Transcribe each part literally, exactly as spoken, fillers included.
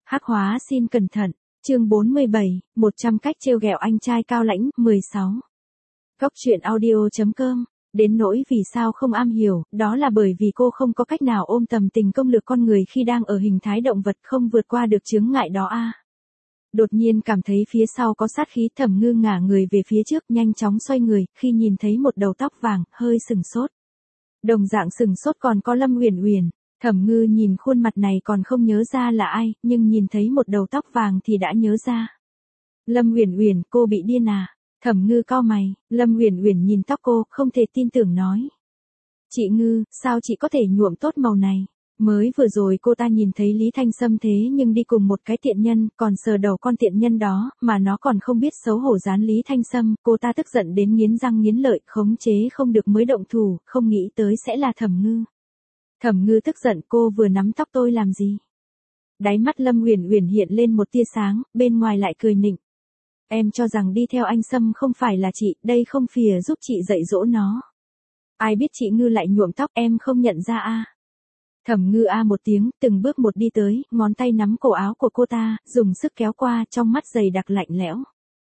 Hắc hóa xin cẩn thận, chương bốn mươi bảy, một trăm cách trêu ghẹo anh trai cao lãnh, mười sáu. Góc truyện audio.com, đến nỗi vì sao không am hiểu, đó là bởi vì cô không có cách nào ôm tầm tình công lược con người khi đang ở hình thái động vật không vượt qua được chướng ngại đó a. Đột nhiên cảm thấy phía sau có sát khí, Thẩm Ngư ngả người về phía trước, nhanh chóng xoay người, khi nhìn thấy một đầu tóc vàng, hơi sừng sốt. Đồng dạng sừng sốt còn có Lâm Uyển Uyển. Thẩm Ngư nhìn khuôn mặt này còn không nhớ ra là ai, nhưng nhìn thấy một đầu tóc vàng thì đã nhớ ra. Lâm Uyển Uyển, cô bị điên à? Thẩm Ngư cau mày, Lâm Uyển Uyển nhìn tóc cô, không thể tin tưởng nói. Chị Ngư, sao chị có thể nhuộm tốt màu này? Mới vừa rồi cô ta nhìn thấy Lý Thanh Sâm thế nhưng đi cùng một cái tiện nhân, còn sờ đầu con tiện nhân đó, mà nó còn không biết xấu hổ dán Lý Thanh Sâm, cô ta tức giận đến nghiến răng nghiến lợi, khống chế không được mới động thủ, không nghĩ tới sẽ là Thẩm Ngư. Thẩm Ngư tức giận, cô vừa nắm tóc tôi làm gì? Đáy mắt Lâm Uyển Uyển hiện lên một tia sáng, bên ngoài lại cười nịnh. Em cho rằng đi theo anh Sâm không phải là chị, đây không phìa giúp chị dạy dỗ nó. Ai biết chị Ngư lại nhuộm tóc, em không nhận ra a. À. Thẩm Ngư a một tiếng, từng bước một đi tới, ngón tay nắm cổ áo của cô ta, dùng sức kéo qua, trong mắt dày đặc lạnh lẽo.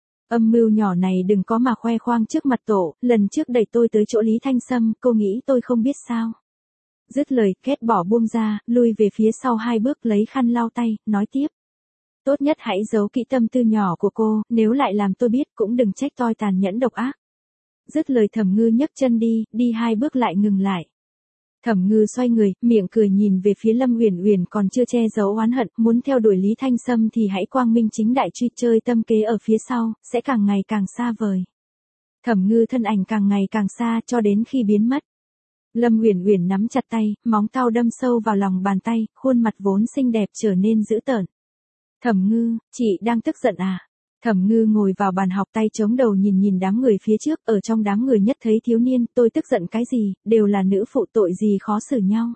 Âm mưu nhỏ này đừng có mà khoe khoang trước mặt tổ, lần trước đẩy tôi tới chỗ Lý Thanh Sâm, cô nghĩ tôi không biết sao. Dứt lời, kết bỏ buông ra, lui về phía sau hai bước, lấy khăn lau tay, nói tiếp. Tốt nhất hãy giấu kỹ tâm tư nhỏ của cô, nếu lại làm tôi biết cũng đừng trách tôi tàn nhẫn độc ác. Dứt lời Thẩm Ngư nhấc chân đi, đi hai bước lại ngừng lại. Thẩm Ngư xoay người, miệng cười nhìn về phía Lâm Uyển Uyển còn chưa che giấu oán hận, muốn theo đuổi Lý Thanh Sâm thì hãy quang minh chính đại truy, chơi tâm kế ở phía sau, sẽ càng ngày càng xa vời. Thẩm Ngư thân ảnh càng ngày càng xa cho đến khi biến mất. Lâm Uyển Uyển nắm chặt tay, móng tay đâm sâu vào lòng bàn tay, khuôn mặt vốn xinh đẹp trở nên dữ tợn. Thẩm Ngư, chị đang tức giận à? Thẩm Ngư ngồi vào bàn học, tay chống đầu nhìn nhìn đám người phía trước, ở trong đám người nhất thấy thiếu niên, tôi tức giận cái gì, đều là nữ phụ, tội gì khó xử nhau.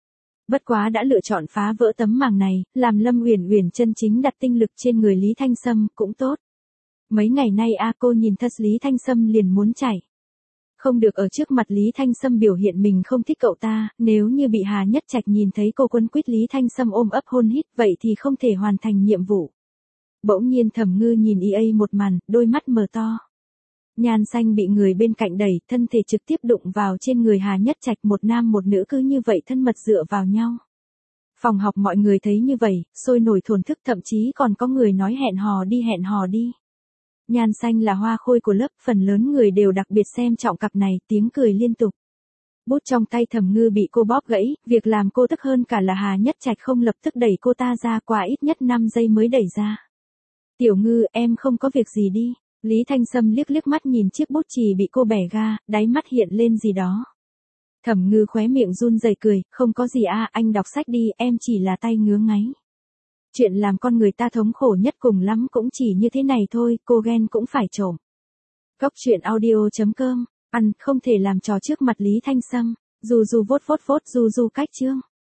Bất quá đã lựa chọn phá vỡ tấm màng này, làm Lâm Uyển Uyển chân chính đặt tinh lực trên người Lý Thanh Sâm, cũng tốt. Mấy ngày nay a cô nhìn thất Lý Thanh Sâm liền muốn chảy. Không được ở trước mặt Lý Thanh Sâm biểu hiện mình không thích cậu ta, nếu như bị Hà Nhất Trạch nhìn thấy cô quấn quýt Lý Thanh Sâm ôm ấp hôn hít, vậy thì không thể hoàn thành nhiệm vụ. Bỗng nhiên Thẩm Ngư nhìn y a một màn, đôi mắt mở to. Nhan Xanh bị người bên cạnh đẩy, thân thể trực tiếp đụng vào trên người Hà Nhất Trạch, một nam một nữ cứ như vậy thân mật dựa vào nhau. Phòng học mọi người thấy như vậy, sôi nổi thổn thức, thậm chí còn có người nói hẹn hò đi hẹn hò đi. Nhan Xanh là hoa khôi của lớp, phần lớn người đều đặc biệt xem trọng cặp này, tiếng cười liên tục. Bút trong tay Thẩm Ngư bị cô bóp gãy, việc làm cô tức hơn cả là Hà Nhất Trạch không lập tức đẩy cô ta ra, qua ít nhất năm giây mới đẩy ra. Tiểu Ngư, em không có việc gì đi. Lý Thanh Sâm liếc liếc mắt nhìn chiếc bút chì bị cô bẻ ga, đáy mắt hiện lên gì đó. Thẩm Ngư khóe miệng run rẩy cười, không có gì a, anh đọc sách đi, em chỉ là tay ngứa ngáy. Chuyện làm con người ta thống khổ nhất cùng lắm cũng chỉ như thế này thôi, cô ghen cũng phải trộm. Góc truyện audio.com, ăn không thể làm trò trước mặt Lý Thanh Sâm, dù dù vốt vốt vốt dù dù cách chương.